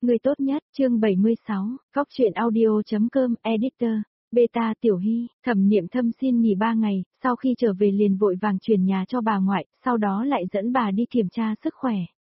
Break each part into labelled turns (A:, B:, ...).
A: Người tốt nhất, chương 76, Cóc truyện audio.com, editor, beta Tiểu Hy, Thẩm Niệm Thâm xin nghỉ 3 ngày, sau khi trở về liền vội vàng chuyển nhà cho bà ngoại, sau đó lại dẫn bà đi kiểm tra sức khỏe.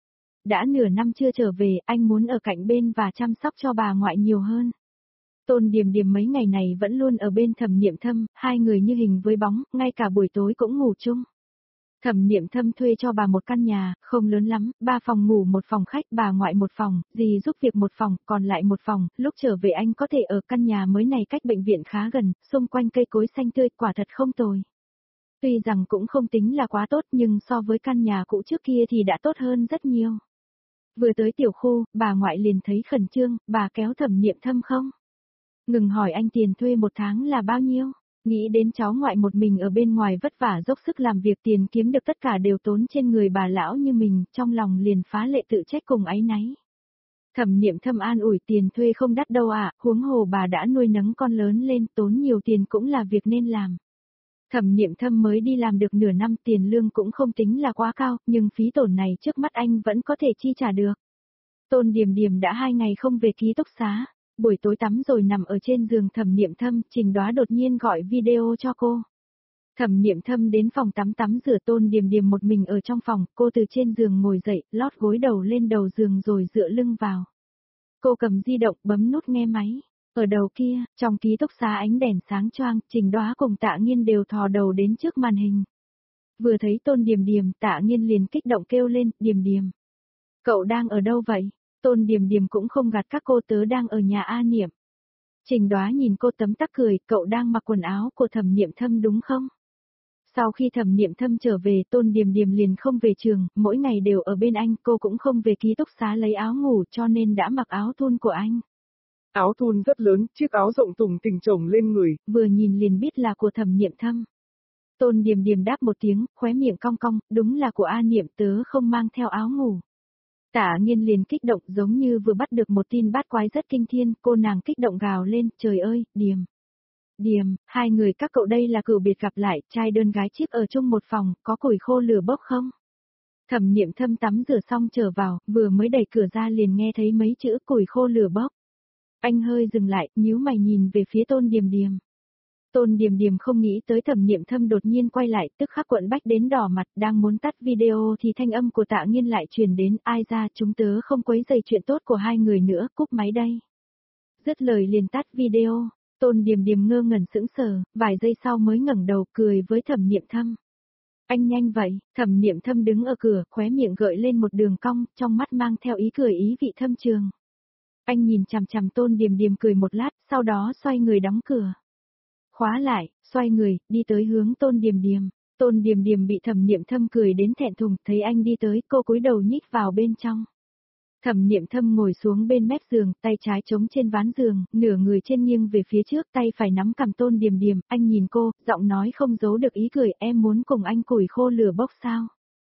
A: Đã nửa năm chưa trở về, anh muốn ở cạnh bên và chăm sóc cho bà ngoại nhiều hơn. Tôn Điềm Điềm mấy ngày này vẫn luôn ở bên Thẩm Niệm Thâm, hai người như hình với bóng, ngay cả buổi tối cũng ngủ chung. Thẩm Niệm Thâm thuê cho bà một căn nhà, không lớn lắm, 3 phòng ngủ một phòng khách, bà ngoại một phòng, dì giúp việc một phòng, còn lại một phòng, lúc trở về anh có thể ở căn nhà mới này cách bệnh viện khá gần, xung quanh cây cối xanh tươi, quả thật không tồi. Tuy rằng cũng không tính là quá tốt nhưng so với căn nhà cũ trước kia thì đã tốt hơn rất nhiều. Vừa tới tiểu khu, bà ngoại liền thấy khẩn trương, bà kéo Thẩm Niệm Thâm không? Ngừng hỏi anh tiền thuê một tháng là bao nhiêu? Nghĩ đến cháu ngoại một mình ở bên ngoài vất vả dốc sức làm việc tiền kiếm được tất cả đều tốn trên người bà lão như mình, trong lòng liền phá lệ tự trách cùng áy náy. Thẩm Niệm Thâm an ủi tiền thuê không đắt đâu ạ, huống hồ bà đã nuôi nấng con lớn lên tốn nhiều tiền cũng là việc nên làm. Thẩm Niệm Thâm mới đi làm được nửa năm tiền lương cũng không tính là quá cao, nhưng phí tổn này trước mắt anh vẫn có thể chi trả được. Tôn Điềm Điềm đã 2 ngày không về ký túc xá. Buổi tối tắm rồi nằm ở trên giường Thẩm Niệm Thâm, Trình Đoá đột nhiên gọi video cho cô. Thẩm Niệm Thâm đến phòng tắm rửa. Tôn Điềm Điềm một mình ở trong phòng, cô từ trên giường ngồi dậy, lót gối đầu lên đầu giường rồi dựa lưng vào. Cô cầm di động bấm nút nghe máy. Ở đầu kia, trong ký túc xá ánh đèn sáng choang, Trình Đoá cùng Tạ Nghiên đều thò đầu đến trước màn hình. Vừa thấy Tôn Điềm Điềm, Tạ Nghiên liền kích động kêu lên, Điềm Điềm. Cậu đang ở đâu vậy? Tôn Điềm Điềm cũng không gạt các cô, tớ đang ở nhà A Niệm. Trình Đoá nhìn cô tấm tắc cười, cậu đang mặc quần áo của Thẩm Niệm Thâm đúng không? Sau khi Thẩm Niệm Thâm trở về, Tôn Điềm Điềm liền không về trường, mỗi ngày đều ở bên anh, cô cũng không về ký túc xá lấy áo ngủ cho nên đã mặc áo thun của anh.
B: Áo thun rất lớn, chiếc áo rộng tùng tình chồng lên người.
A: Vừa nhìn liền biết là của Thẩm Niệm Thâm. Tôn Điềm Điềm đáp một tiếng, khóe miệng cong cong, đúng là của A Niệm, tớ không mang theo áo ngủ. Tạ Nghiên liền kích động giống như vừa bắt được một tin bát quái rất kinh thiên, cô nàng kích động gào lên, trời ơi, Điềm. Điềm, hai người các cậu đây là cửu biệt gặp lại, trai đơn gái chiếc ở chung một phòng, có củi khô lửa bốc không? Thẩm Niệm Thâm tắm rửa xong trở vào, vừa mới đẩy cửa ra liền nghe thấy mấy chữ củi khô lửa bốc. Anh hơi dừng lại, nhíu mày nhìn về phía Tôn Điềm Điềm. Tôn Điềm Điềm không nghĩ tới Thẩm Niệm Thâm đột nhiên quay lại, tức khắc quận bách đến đỏ mặt, đang muốn tắt video thì thanh âm của Tạ Nghiên lại truyền đến, ai ra chúng tớ không quấy rầy chuyện tốt của hai người nữa, cúp máy đây. Dứt lời liền tắt video, Tôn Điềm Điềm ngơ ngẩn sững sờ, vài giây sau mới ngẩng đầu cười với Thẩm Niệm Thâm. Anh nhanh vậy, Thẩm Niệm Thâm đứng ở cửa, khóe miệng gợi lên một đường cong, trong mắt mang theo ý cười ý vị thâm trường. Anh nhìn chằm chằm Tôn Điềm Điềm cười một lát, sau đó xoay người đóng cửa. Khóa lại, xoay người, đi tới hướng Tôn Điềm Điềm. Tôn Điềm Điềm bị Thẩm Niệm Thâm cười đến thẹn thùng, thấy anh đi tới, cô cúi đầu nhích vào bên trong. Thẩm Niệm Thâm ngồi xuống bên mép giường, tay trái chống trên ván giường, nửa người trên nghiêng về phía trước, tay phải nắm cằm Tôn Điềm Điềm, anh nhìn cô, giọng nói không giấu được ý cười, em muốn cùng anh củi khô lửa bốc sao?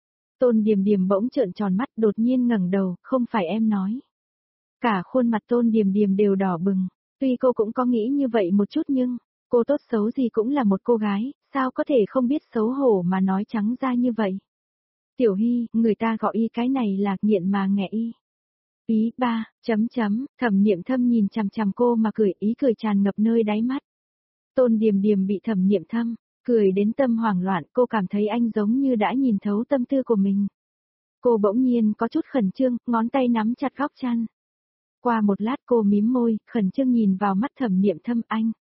A: Tôn Điềm Điềm bỗng trợn tròn mắt, đột nhiên ngẩng đầu, không phải em nói. Cả khuôn mặt Tôn Điềm Điềm đều đỏ bừng, tuy cô cũng có nghĩ như vậy một chút nhưng, cô tốt xấu gì cũng là một cô gái, sao có thể không biết xấu hổ mà nói trắng ra như vậy. Tiểu Hy, người ta gọi y cái này là nghiện mà nghẹ y. Ý ba, Thẩm Niệm Thâm nhìn chằm chằm cô mà cười, ý cười tràn ngập nơi đáy mắt. Tôn Điềm Điềm bị Thẩm Niệm Thâm cười đến tâm hoảng loạn, cô cảm thấy anh giống như đã nhìn thấu tâm tư của mình. Cô bỗng nhiên có chút khẩn trương, ngón tay nắm chặt góc chăn. Qua một lát cô mím môi, khẩn trương nhìn vào mắt Thẩm Niệm Thâm,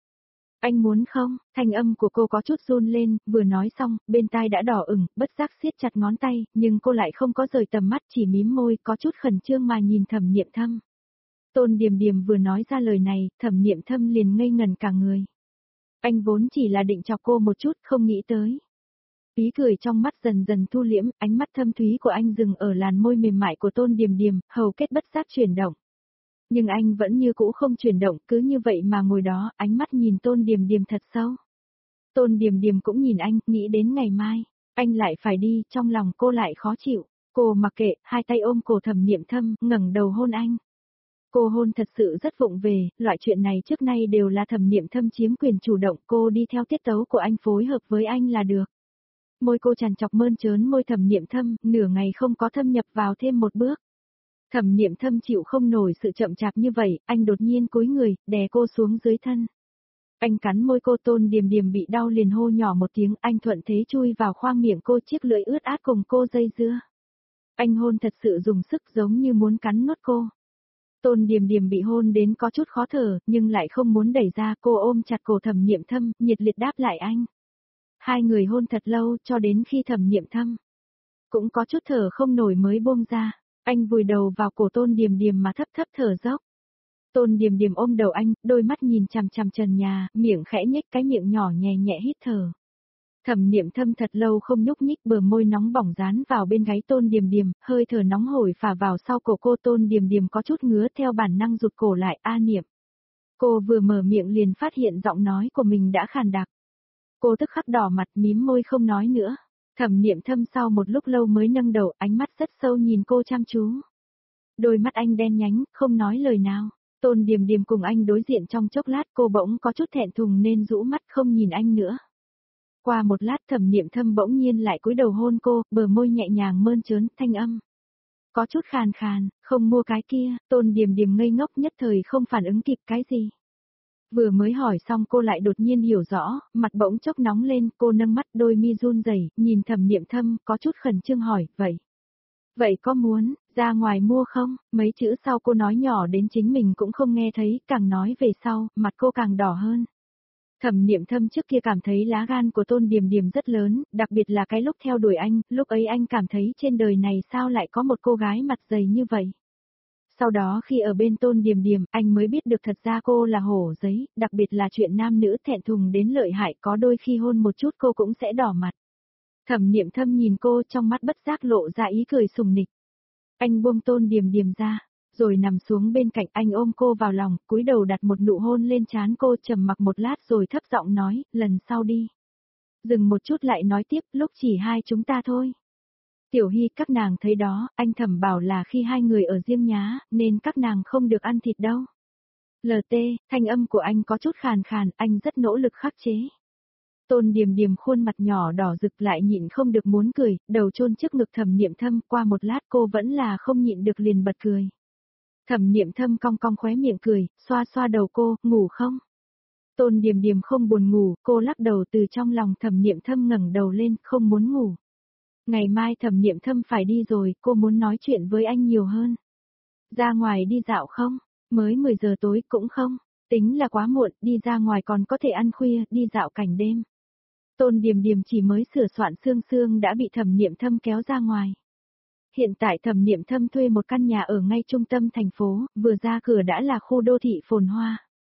A: anh muốn không? Thanh âm của cô có chút run lên, vừa nói xong, bên tai đã đỏ ửng, bất giác siết chặt ngón tay, nhưng cô lại không có rời tầm mắt, chỉ mím môi, có chút khẩn trương mà nhìn Thẩm Niệm Thâm. Tôn Điềm Điềm vừa nói ra lời này, Thẩm Niệm Thâm liền ngây ngẩn cả người. Anh vốn chỉ là định chọc cô một chút, không nghĩ tới. Ý cười trong mắt dần dần thu liễm, ánh mắt thâm thúy của anh dừng ở làn môi mềm mại của Tôn Điềm Điềm, hầu kết bất giác chuyển động. Nhưng anh vẫn như cũ không chuyển động, cứ như vậy mà ngồi đó, ánh mắt nhìn Tôn Điềm Điềm thật sâu. Tôn Điềm Điềm cũng nhìn anh, nghĩ đến ngày mai, anh lại phải đi, trong lòng cô lại khó chịu. Cô mặc kệ, hai tay ôm cổ Thẩm Niệm Thâm, ngẩng đầu hôn anh. Cô hôn thật sự rất vụng về, loại chuyện này trước nay đều là Thẩm Niệm Thâm chiếm quyền chủ động, cô đi theo tiết tấu của anh phối hợp với anh là được. Môi cô tràn chọc mơn trớn môi Thẩm Niệm Thâm, nửa ngày không có thâm nhập vào thêm một bước. Thẩm Niệm Thâm chịu không nổi sự chậm chạp như vậy, anh đột nhiên cúi người, đè cô xuống dưới thân. Anh cắn môi cô, Tôn Điềm Điềm bị đau liền hô nhỏ một tiếng, anh thuận thế chui vào khoang miệng cô, chiếc lưỡi ướt át cùng cô dây dưa. Anh hôn thật sự dùng sức giống như muốn cắn nuốt cô. Tôn Điềm Điềm bị hôn đến có chút khó thở, nhưng lại không muốn đẩy ra, cô ôm chặt cổ Thẩm Niệm Thâm, nhiệt liệt đáp lại anh. Hai người hôn thật lâu, cho đến khi Thẩm Niệm Thâm cũng có chút thở không nổi mới buông ra. Anh vùi đầu vào cổ Tôn Điềm Điềm mà thấp thấp thở dốc. Tôn Điềm Điềm ôm đầu anh, đôi mắt nhìn chằm chằm trần nhà, miệng khẽ nhếch cái miệng nhỏ nhẹ nhẹ hít thở. Thẩm Niệm Thâm thật lâu không nhúc nhích, bờ môi nóng bỏng dán vào bên gáy Tôn Điềm Điềm, hơi thở nóng hổi phả vào sau cổ cô. Tôn Điềm Điềm có chút ngứa, theo bản năng rụt cổ lại. A Niệm. Cô vừa mở miệng liền phát hiện giọng nói của mình đã khàn đặc. Cô tức khắc đỏ mặt, mím môi không nói nữa. Thẩm Niệm Thâm sau một lúc lâu mới nâng đầu, ánh mắt rất sâu nhìn cô chăm chú. Đôi mắt anh đen nhánh, không nói lời nào. Tôn Điềm Điềm cùng anh đối diện trong chốc lát, cô bỗng có chút thẹn thùng nên rũ mắt không nhìn anh nữa. Qua một lát Thẩm Niệm Thâm bỗng nhiên lại cúi đầu hôn cô, bờ môi nhẹ nhàng mơn trớn, thanh âm có chút khàn khàn, không mua cái kia. Tôn Điềm Điềm ngây ngốc nhất thời không phản ứng kịp cái gì. Vừa mới hỏi xong cô lại đột nhiên hiểu rõ, mặt bỗng chốc nóng lên, cô nâng mắt, đôi mi run rẩy, nhìn Thẩm Niệm Thâm, có chút khẩn trương hỏi, vậy có muốn ra ngoài mua không? Mấy chữ sau cô nói nhỏ đến chính mình cũng không nghe thấy, càng nói về sau, mặt cô càng đỏ hơn. Thẩm Niệm Thâm trước kia cảm thấy lá gan của Tôn Điềm Điềm rất lớn, đặc biệt là cái lúc theo đuổi anh, lúc ấy anh cảm thấy trên đời này sao lại có một cô gái mặt dày như vậy. Sau đó khi ở bên Tôn Điềm Điềm, anh mới biết được thật ra cô là hổ giấy, đặc biệt là chuyện nam nữ thẹn thùng đến lợi hại, có đôi khi hôn một chút cô cũng sẽ đỏ mặt. Thẩm Niệm Thâm nhìn cô, trong mắt bất giác lộ ra ý cười sùng nịch. Anh buông Tôn Điềm Điềm ra, rồi nằm xuống bên cạnh, anh ôm cô vào lòng, cúi đầu đặt một nụ hôn lên trán cô, trầm mặc một lát rồi thấp giọng nói, lần sau đi. Dừng một chút lại nói tiếp, lúc chỉ hai chúng ta thôi. Tiểu Hy, các nàng thấy đó, anh Thẩm bảo là khi hai người ở riêng nhá, nên các nàng không được ăn thịt đâu. LT, thanh âm của anh có chút khàn khàn, anh rất nỗ lực khắc chế. Tôn Điềm Điềm khuôn mặt nhỏ đỏ rực lại nhịn không được muốn cười, đầu chôn trước ngực Thẩm Niệm Thâm, qua một lát cô vẫn là không nhịn được liền bật cười. Thẩm Niệm Thâm cong cong khóe miệng cười, xoa xoa đầu cô, ngủ không? Tôn Điềm Điềm không buồn ngủ, cô lắc đầu, từ trong lòng Thẩm Niệm Thâm ngẩng đầu lên, không muốn ngủ. Ngày mai Thẩm Niệm Thâm phải đi rồi, cô muốn nói chuyện với anh nhiều hơn. Ra ngoài đi dạo không? Mới 10 giờ tối cũng không. Tính là quá muộn, đi ra ngoài còn có thể ăn khuya, đi dạo cảnh đêm. Tôn Điềm Điềm chỉ mới sửa soạn xương xương đã bị Thẩm Niệm Thâm kéo ra ngoài. Hiện tại Thẩm Niệm Thâm thuê một căn nhà ở ngay trung tâm thành phố, vừa ra cửa đã là khu đô thị phồn hoa.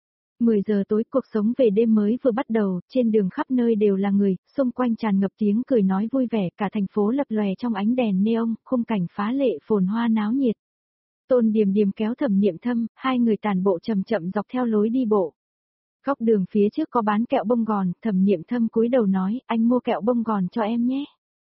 A: 10 giờ tối cuộc sống về đêm mới vừa bắt đầu, trên đường khắp nơi đều là người, xung quanh tràn ngập tiếng cười nói vui vẻ, cả thành phố lập lòe trong ánh đèn neon, khung cảnh phá lệ phồn hoa náo nhiệt. Tôn Điềm Điềm kéo Thẩm Niệm Thâm, hai người tản bộ chậm chậm dọc theo lối đi bộ. Góc đường phía trước có bán kẹo bông gòn, Thẩm Niệm Thâm cúi đầu nói, anh mua kẹo bông gòn cho em nhé.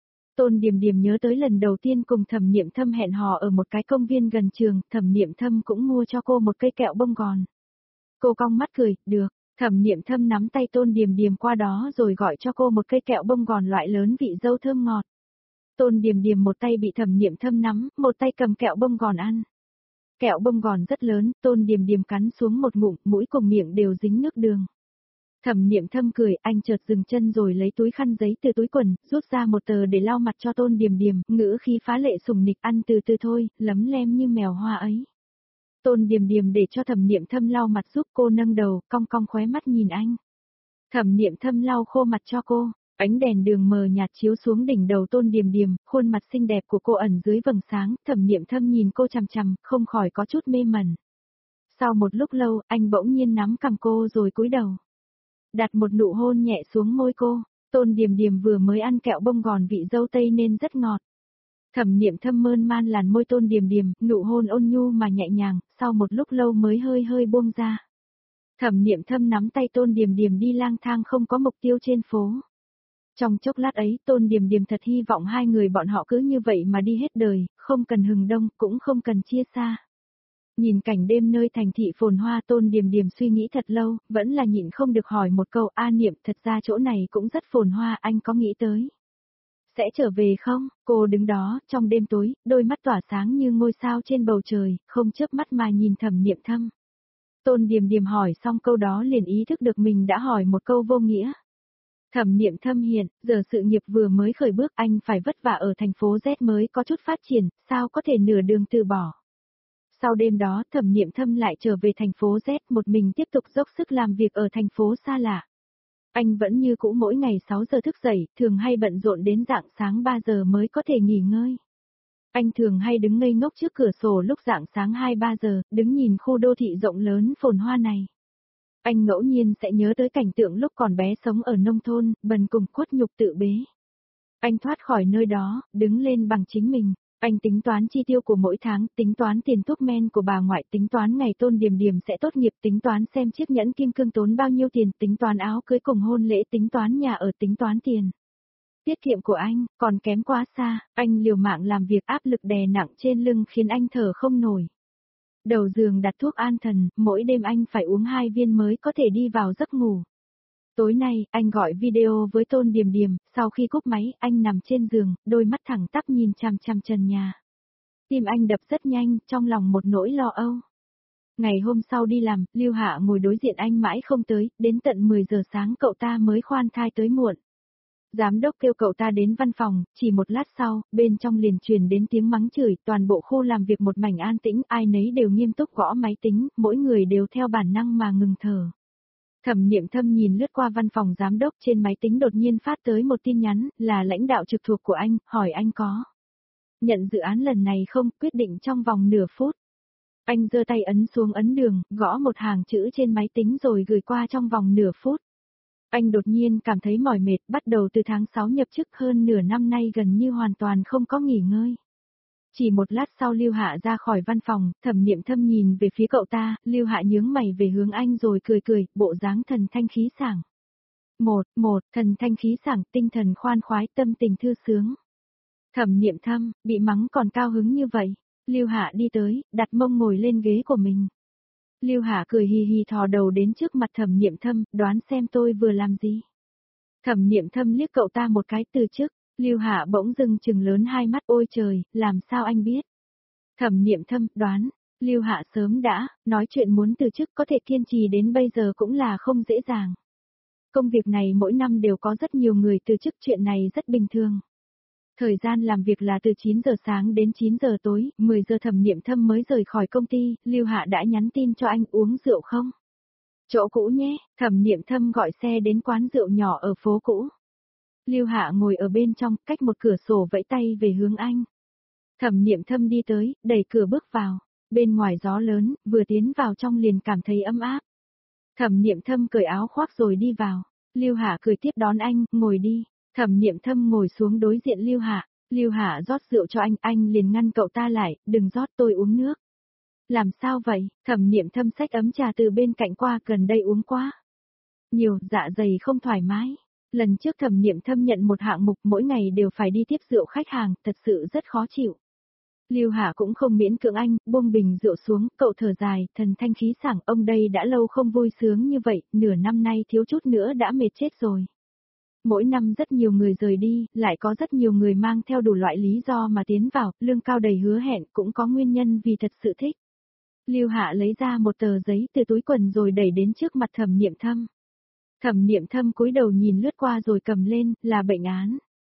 A: Tôn Điềm Điềm nhớ tới lần đầu tiên cùng Thẩm Niệm Thâm hẹn hò ở một cái công viên gần trường, Thẩm Niệm Thâm cũng mua cho cô một cây kẹo bông gòn. Cô cong mắt cười, được. Thẩm Niệm Thâm nắm tay Tôn Điềm Điềm qua đó rồi gọi cho cô một cây kẹo bông gòn loại lớn vị dâu thơm ngọt. Tôn Điềm Điềm một tay bị Thẩm Niệm Thâm nắm, một tay cầm kẹo bông gòn ăn. Kẹo bông gòn rất lớn, Tôn Điềm Điềm cắn xuống một ngụm, mũi cùng miệng đều dính nước đường. Thẩm Niệm Thâm cười, anh chợt dừng chân rồi lấy túi khăn giấy từ túi quần, rút ra một tờ để lau mặt cho Tôn Điềm Điềm, ngữ khí phá lệ sùng nịch, ăn từ từ thôi, lấm lem như mèo hoa ấy. Tôn Điềm Điềm để cho Thẩm Niệm Thâm lau mặt giúp cô, nâng đầu, cong cong khóe mắt nhìn anh. Thẩm Niệm Thâm lau khô mặt cho cô, ánh đèn đường mờ nhạt chiếu xuống đỉnh đầu Tôn Điềm Điềm, khuôn mặt xinh đẹp của cô ẩn dưới vầng sáng, Thẩm Niệm Thâm nhìn cô chằm chằm, không khỏi có chút mê mẩn. Sau một lúc lâu, anh bỗng nhiên nắm cằm cô rồi cúi đầu, đặt một nụ hôn nhẹ xuống môi cô. Tôn Điềm Điềm vừa mới ăn kẹo bông gòn vị dâu tây nên rất ngọt. Thẩm Niệm Thâm mơn man làn môi Tôn Điềm Điềm, nụ hôn ôn nhu mà nhẹ nhàng, sau một lúc lâu mới hơi hơi buông ra. Thẩm Niệm Thâm nắm tay Tôn Điềm Điềm đi lang thang không có mục tiêu trên phố. Trong chốc lát ấy, Tôn Điềm Điềm thật hy vọng hai người bọn họ cứ như vậy mà đi hết đời, không cần hừng đông, cũng không cần chia xa. Nhìn cảnh đêm nơi thành thị phồn hoa, Tôn Điềm Điềm suy nghĩ thật lâu, vẫn là nhịn không được hỏi một câu, A Niệm, thật ra chỗ này cũng rất phồn hoa, anh có nghĩ tới Sẽ trở về không? Cô đứng đó, trong đêm tối, đôi mắt tỏa sáng như ngôi sao trên bầu trời, không chớp mắt mà nhìn Thẩm Niệm Thâm. Tôn Điềm Điềm hỏi xong câu đó liền ý thức được mình đã hỏi một câu vô nghĩa. Thẩm Niệm Thâm hiện, giờ sự nghiệp vừa mới khởi bước anh phải vất vả ở thành phố Z mới có chút phát triển, sao có thể nửa đường từ bỏ. Sau đêm đó Thẩm Niệm Thâm lại trở về thành phố Z một mình tiếp tục dốc sức làm việc ở thành phố xa lạ. Anh vẫn như cũ mỗi ngày 6 giờ thức dậy, thường hay bận rộn đến rạng sáng 3 giờ mới có thể nghỉ ngơi. Anh thường hay đứng ngây ngốc trước cửa sổ lúc rạng sáng 2-3 giờ, đứng nhìn khu đô thị rộng lớn phồn hoa này. Anh ngẫu nhiên sẽ nhớ tới cảnh tượng lúc còn bé sống ở nông thôn, bần cùng khuất nhục tự bế. Anh thoát khỏi nơi đó, đứng lên bằng chính mình. Anh tính toán chi tiêu của mỗi tháng, tính toán tiền thuốc men của bà ngoại, tính toán ngày Tôn Điềm Điềm sẽ tốt nghiệp, tính toán xem chiếc nhẫn kim cương tốn bao nhiêu tiền, tính toán áo cưới cùng hôn lễ, tính toán nhà ở, tính toán tiền. Tiết kiệm của anh, còn kém quá xa, anh liều mạng làm việc áp lực đè nặng trên lưng khiến anh thở không nổi. Đầu giường đặt thuốc an thần, mỗi đêm anh phải uống 2 viên mới có thể đi vào giấc ngủ. Tối nay, anh gọi video với Tôn Điềm Điềm, sau khi cúp máy, anh nằm trên giường, đôi mắt thẳng tắp nhìn chằm chằm trần nhà. Tim anh đập rất nhanh, trong lòng một nỗi lo âu. Ngày hôm sau đi làm, Lưu Hạ ngồi đối diện anh mãi không tới, đến tận 10 giờ sáng cậu ta mới khoan thai tới muộn. Giám đốc kêu cậu ta đến văn phòng, chỉ một lát sau, bên trong liền truyền đến tiếng mắng chửi, toàn bộ khu làm việc một mảnh an tĩnh, ai nấy đều nghiêm túc gõ máy tính, mỗi người đều theo bản năng mà ngừng thở. Thẩm Niệm Thâm nhìn lướt qua văn phòng giám đốc, trên máy tính đột nhiên phát tới một tin nhắn, là lãnh đạo trực thuộc của anh, hỏi anh có nhận dự án lần này không, quyết định trong vòng nửa phút. Anh giơ tay ấn xuống ấn đường, gõ một hàng chữ trên máy tính rồi gửi qua trong vòng nửa phút. Anh đột nhiên cảm thấy mỏi mệt, bắt đầu từ tháng 6 nhập chức hơn nửa năm nay gần như hoàn toàn không có nghỉ ngơi. Chỉ một lát sau Lưu Hạ ra khỏi văn phòng, Thẩm Niệm Thâm nhìn về phía cậu ta, Lưu Hạ nhướng mày về hướng anh rồi cười cười, bộ dáng thần thanh khí sảng. Thần thanh khí sảng, tinh thần khoan khoái, tâm tình thư sướng. Thẩm Niệm Thâm, bị mắng còn cao hứng như vậy. Lưu Hạ đi tới, đặt mông ngồi lên ghế của mình. Lưu Hạ cười hì hì thò đầu đến trước mặt Thẩm Niệm Thâm, đoán xem tôi vừa làm gì. Thẩm Niệm Thâm liếc cậu ta một cái từ chức. Lưu Hạ bỗng dưng trừng lớn hai mắt, ôi trời, làm sao anh biết? Thẩm Niệm Thâm, đoán. Lưu Hạ sớm đã, nói chuyện muốn từ chức có thể kiên trì đến bây giờ cũng là không dễ dàng. Công việc này mỗi năm đều có rất nhiều người từ chức, chuyện này rất bình thường. Thời gian làm việc là từ 9 giờ sáng đến 9 giờ tối, 10 giờ Thẩm Niệm Thâm mới rời khỏi công ty, Lưu Hạ đã nhắn tin cho anh uống rượu không? Chỗ cũ nhé, Thẩm Niệm Thâm gọi xe đến quán rượu nhỏ ở phố cũ. Lưu Hạ ngồi ở bên trong, cách một cửa sổ vẫy tay về hướng anh. Thẩm Niệm Thâm đi tới, đẩy cửa bước vào. Bên ngoài gió lớn, vừa tiến vào trong liền cảm thấy ấm áp. Thẩm Niệm Thâm cởi áo khoác rồi đi vào. Lưu Hạ cười tiếp đón anh, ngồi đi. Thẩm Niệm Thâm ngồi xuống đối diện Lưu Hạ. Lưu Hạ rót rượu cho anh liền ngăn cậu ta lại, đừng rót, tôi uống nước. Làm sao vậy? Thẩm Niệm Thâm xách ấm trà từ bên cạnh qua, gần đây uống quá nhiều, dạ dày không thoải mái. Lần trước Thẩm Niệm Thâm nhận một hạng mục mỗi ngày đều phải đi tiếp rượu khách hàng, thật sự rất khó chịu. Lưu Hạ cũng không miễn cưỡng anh, buông bình rượu xuống, cậu thở dài, thần thanh khí sảng, ông đây đã lâu không vui sướng như vậy, nửa năm nay thiếu chút nữa đã mệt chết rồi. Mỗi năm rất nhiều người rời đi, lại có rất nhiều người mang theo đủ loại lý do mà tiến vào, lương cao đầy hứa hẹn, cũng có nguyên nhân vì thật sự thích. Lưu Hạ lấy ra một tờ giấy từ túi quần rồi đẩy đến trước mặt Thẩm Niệm Thâm. Thẩm Niệm Thâm cúi đầu nhìn lướt qua rồi cầm lên, là bệnh án.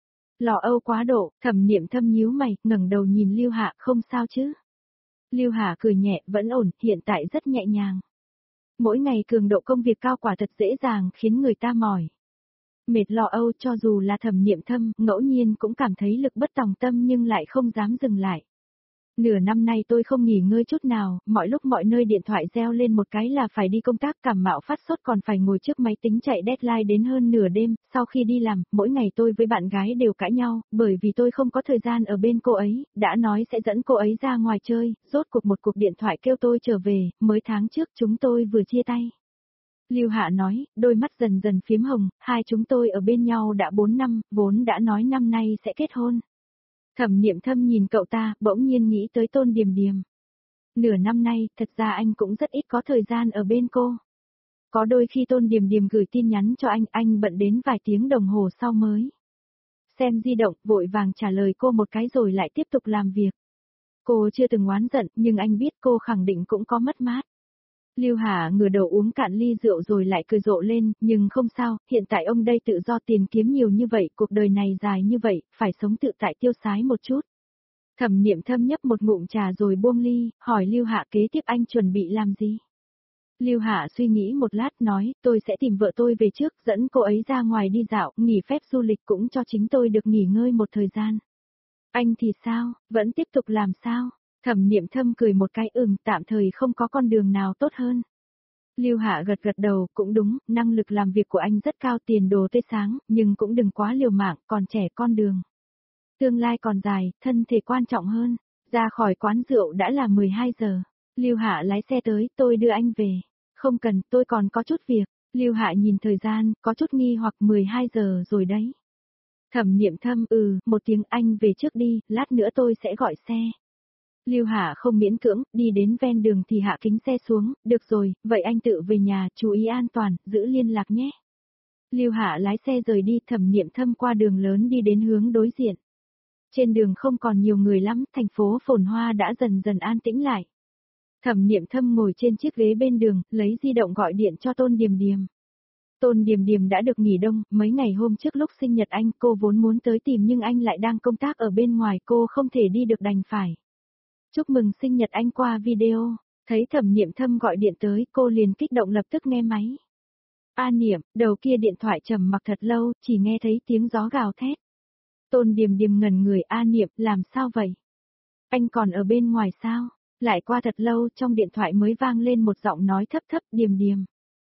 A: Lo âu quá độ, Thẩm Niệm Thâm nhíu mày, ngẩng đầu nhìn Lưu Hạ, không sao chứ? Lưu Hạ cười nhẹ, vẫn ổn, hiện tại rất nhẹ nhàng. Mỗi ngày cường độ công việc cao quả thật dễ dàng khiến người ta mỏi. Mệt lo âu, cho dù là Thẩm Niệm Thâm, ngẫu nhiên cũng cảm thấy lực bất tòng tâm nhưng lại không dám dừng lại. Nửa năm nay tôi không nghỉ ngơi chút nào, mọi lúc mọi nơi điện thoại reo lên một cái là phải đi công tác, cảm mạo phát sốt còn phải ngồi trước máy tính chạy deadline đến hơn nửa đêm, sau khi đi làm, mỗi ngày tôi với bạn gái đều cãi nhau, bởi vì tôi không có thời gian ở bên cô ấy, đã nói sẽ dẫn cô ấy ra ngoài chơi, rốt cuộc một cuộc điện thoại kêu tôi trở về, mới tháng trước chúng tôi vừa chia tay. Lưu Hạ nói, đôi mắt dần dần phím hồng, hai chúng tôi ở bên nhau đã 4 năm, vốn đã nói năm nay sẽ kết hôn. Thẩm Niệm Thâm nhìn cậu ta, bỗng nhiên nghĩ tới Tôn Điềm Điềm. Nửa năm nay, thật ra anh cũng rất ít có thời gian ở bên cô. Có đôi khi Tôn Điềm Điềm gửi tin nhắn cho anh bận đến vài tiếng đồng hồ sau mới xem di động, vội vàng trả lời cô một cái rồi lại tiếp tục làm việc. Cô chưa từng oán giận, nhưng anh biết cô khẳng định cũng có mất mát. Lưu Hà ngửa đầu uống cạn ly rượu rồi lại cười rộ lên, nhưng không sao, hiện tại ông đây tự do tiền kiếm nhiều như vậy, cuộc đời này dài như vậy, phải sống tự tại tiêu sái một chút. Thẩm Niệm Thâm nhấp một ngụm trà rồi buông ly, hỏi Lưu Hạ kế tiếp anh chuẩn bị làm gì? Lưu Hạ suy nghĩ một lát nói, tôi sẽ tìm vợ tôi về trước, dẫn cô ấy ra ngoài đi dạo, nghỉ phép du lịch cũng cho chính tôi được nghỉ ngơi một thời gian. Anh thì sao, vẫn tiếp tục làm sao? Thẩm Niệm Thâm cười một cái tạm thời không có con đường nào tốt hơn. Lưu Hạ gật gật đầu, cũng đúng, năng lực làm việc của anh rất cao, tiền đồ tươi sáng, nhưng cũng đừng quá liều mạng, còn trẻ con đường. Tương lai còn dài, thân thể quan trọng hơn. Ra khỏi quán rượu đã là 12 giờ. Lưu Hạ lái xe tới, tôi đưa anh về. Không cần, tôi còn có chút việc. Lưu Hạ nhìn thời gian, có chút nghi hoặc 12 giờ rồi đấy. Thẩm Niệm Thâm, một tiếng, anh về trước đi, lát nữa tôi sẽ gọi xe. Lưu Hạ không miễn cưỡng, đi đến ven đường thì hạ kính xe xuống, được rồi, vậy anh tự về nhà, chú ý an toàn, giữ liên lạc nhé. Lưu Hạ lái xe rời đi, Thẩm Niệm Thâm qua đường lớn đi đến hướng đối diện. Trên đường không còn nhiều người lắm, thành phố phồn hoa đã dần dần an tĩnh lại. Thẩm Niệm Thâm ngồi trên chiếc ghế bên đường, lấy di động gọi điện cho Tôn Điềm Điềm. Tôn Điềm Điềm đã được nghỉ đông, mấy ngày hôm trước lúc sinh nhật anh, cô vốn muốn tới tìm nhưng anh lại đang công tác ở bên ngoài, cô không thể đi được đành phải. Chúc mừng sinh nhật anh qua video, thấy Thẩm Niệm Thâm gọi điện tới, cô liền kích động lập tức nghe máy. A Niệm, đầu kia điện thoại trầm mặc thật lâu, chỉ nghe thấy tiếng gió gào thét. Tôn Điềm Điềm ngẩn người, A Niệm, làm sao vậy? Anh còn ở bên ngoài sao? Lại qua thật lâu, trong điện thoại mới vang lên một giọng nói thấp thấp, Điềm Điềm.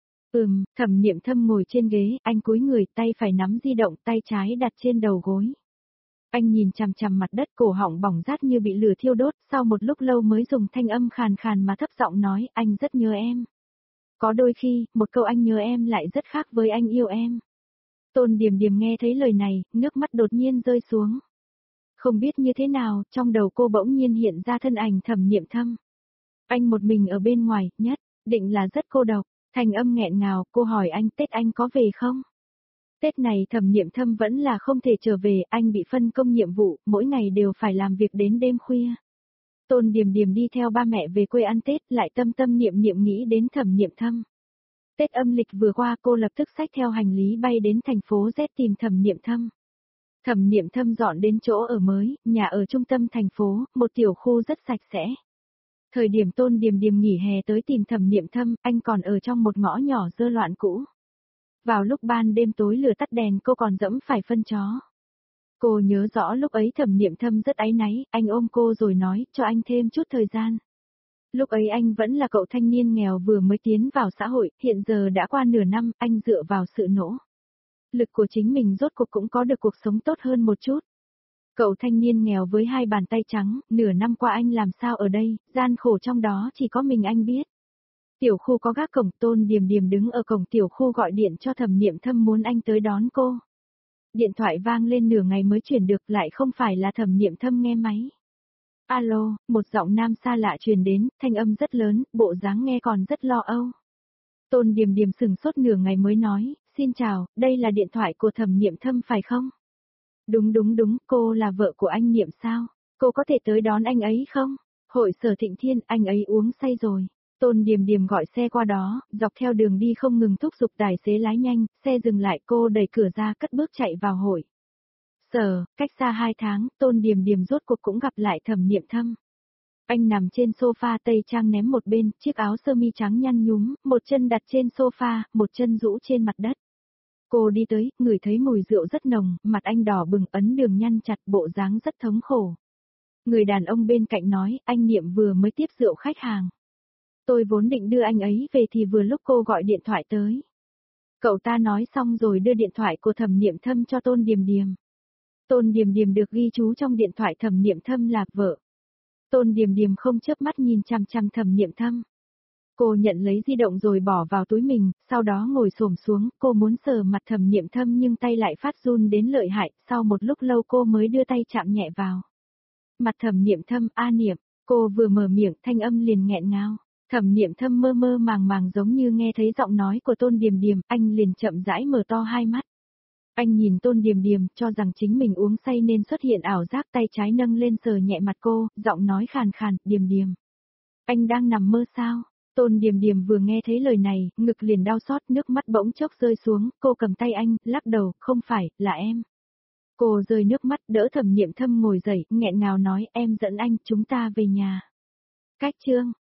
A: Thẩm Niệm Thâm ngồi trên ghế, anh cúi người, tay phải nắm di động, tay trái đặt trên đầu gối. Anh nhìn chằm chằm mặt đất, cổ họng bỏng rát như bị lửa thiêu đốt, sau một lúc lâu mới dùng thanh âm khàn khàn mà thấp giọng nói, anh rất nhớ em. Có đôi khi, một câu anh nhớ em lại rất khác với anh yêu em. Tôn Điềm Điềm nghe thấy lời này, nước mắt đột nhiên rơi xuống. Không biết như thế nào, trong đầu cô bỗng nhiên hiện ra thân ảnh Thẩm Niệm Thâm. Anh một mình ở bên ngoài, nhất định là rất cô độc. Thành âm nghẹn ngào, cô hỏi anh, Tết anh có về không? Tết này Thẩm Niệm Thâm vẫn là không thể trở về, anh bị phân công nhiệm vụ, mỗi ngày đều phải làm việc đến đêm khuya. Tôn Điềm Điềm đi theo ba mẹ về quê ăn Tết, lại tâm tâm niệm niệm nghĩ đến Thẩm Niệm Thâm. Tết âm lịch vừa qua cô lập tức xách theo hành lý bay đến thành phố Z tìm Thẩm Niệm Thâm. Thẩm Niệm Thâm dọn đến chỗ ở mới, nhà ở trung tâm thành phố, một tiểu khu rất sạch sẽ. Thời điểm Tôn Điềm Điềm nghỉ hè tới tìm Thẩm Niệm Thâm, anh còn ở trong một ngõ nhỏ dơ loạn cũ. Vào lúc ban đêm tối lửa tắt đèn cô còn dẫm phải phân chó. Cô nhớ rõ lúc ấy Thẩm Niệm Thâm rất áy náy, anh ôm cô rồi nói, cho anh thêm chút thời gian. Lúc ấy anh vẫn là cậu thanh niên nghèo vừa mới tiến vào xã hội, hiện giờ đã qua nửa năm, anh dựa vào sự nỗ lực của chính mình rốt cuộc cũng có được cuộc sống tốt hơn một chút. Cậu thanh niên nghèo với hai bàn tay trắng, nửa năm qua anh làm sao ở đây, gian khổ trong đó chỉ có mình anh biết. Tiểu khu có gác cổng, Tôn Điềm Điềm đứng ở cổng tiểu khu gọi điện cho Thẩm Niệm Thâm muốn anh tới đón cô. Điện thoại vang lên nửa ngày mới chuyển được, lại không phải là Thẩm Niệm Thâm nghe máy. Alo, một giọng nam xa lạ truyền đến, thanh âm rất lớn, bộ dáng nghe còn rất lo âu. Tôn Điềm Điềm sừng sốt nửa ngày mới nói, xin chào, đây là điện thoại của Thẩm Niệm Thâm phải không? Đúng, cô là vợ của anh Niệm sao? Cô có thể tới đón anh ấy không? Hội sở Thịnh Thiên, anh ấy uống say rồi. Tôn Điềm Điềm gọi xe qua đó, dọc theo đường đi không ngừng thúc giục tài xế lái nhanh, xe dừng lại, cô đẩy cửa ra cất bước chạy vào hội sở. Cách xa 2 tháng, Tôn Điềm Điềm rốt cuộc cũng gặp lại Thẩm Niệm Thâm. Anh nằm trên sofa, tây trang ném một bên, chiếc áo sơ mi trắng nhăn nhúm, một chân đặt trên sofa, một chân rũ trên mặt đất. Cô đi tới, ngửi thấy mùi rượu rất nồng, mặt anh đỏ bừng, ấn đường nhăn chặt, bộ dáng rất thống khổ. Người đàn ông bên cạnh nói, anh Niệm vừa mới tiếp rượu khách hàng. Tôi vốn định đưa anh ấy về thì vừa lúc cô gọi điện thoại tới. Cậu ta nói xong rồi đưa điện thoại của Thẩm Niệm Thâm cho Tôn Điềm Điềm. Tôn Điềm Điềm được ghi chú trong điện thoại Thẩm Niệm Thâm là vợ. Tôn Điềm Điềm không chớp mắt nhìn chằm chằm Thẩm Niệm Thâm. Cô nhận lấy di động rồi bỏ vào túi mình, sau đó ngồi xổm xuống, cô muốn sờ mặt Thẩm Niệm Thâm nhưng tay lại phát run đến lợi hại, sau một lúc lâu cô mới đưa tay chạm nhẹ vào. Mặt Thẩm Niệm Thâm, A Niệm, cô vừa mở miệng, thanh âm liền nghẹn ngào. Thẩm Niệm Thâm mơ mơ màng màng giống như nghe thấy giọng nói của Tôn Điềm Điềm, anh liền chậm rãi mở to hai mắt. Anh nhìn Tôn Điềm Điềm, cho rằng chính mình uống say nên xuất hiện ảo giác, tay trái nâng lên sờ nhẹ mặt cô, giọng nói khàn khàn, Điềm Điềm. Anh đang nằm mơ sao? Tôn Điềm Điềm vừa nghe thấy lời này, ngực liền đau xót, nước mắt bỗng chốc rơi xuống, cô cầm tay anh, lắc đầu, không phải, là em. Cô rơi nước mắt, đỡ Thẩm Niệm Thâm ngồi dậy, nghẹn ngào nói, em dẫn anh, chúng ta về nhà. Cách chương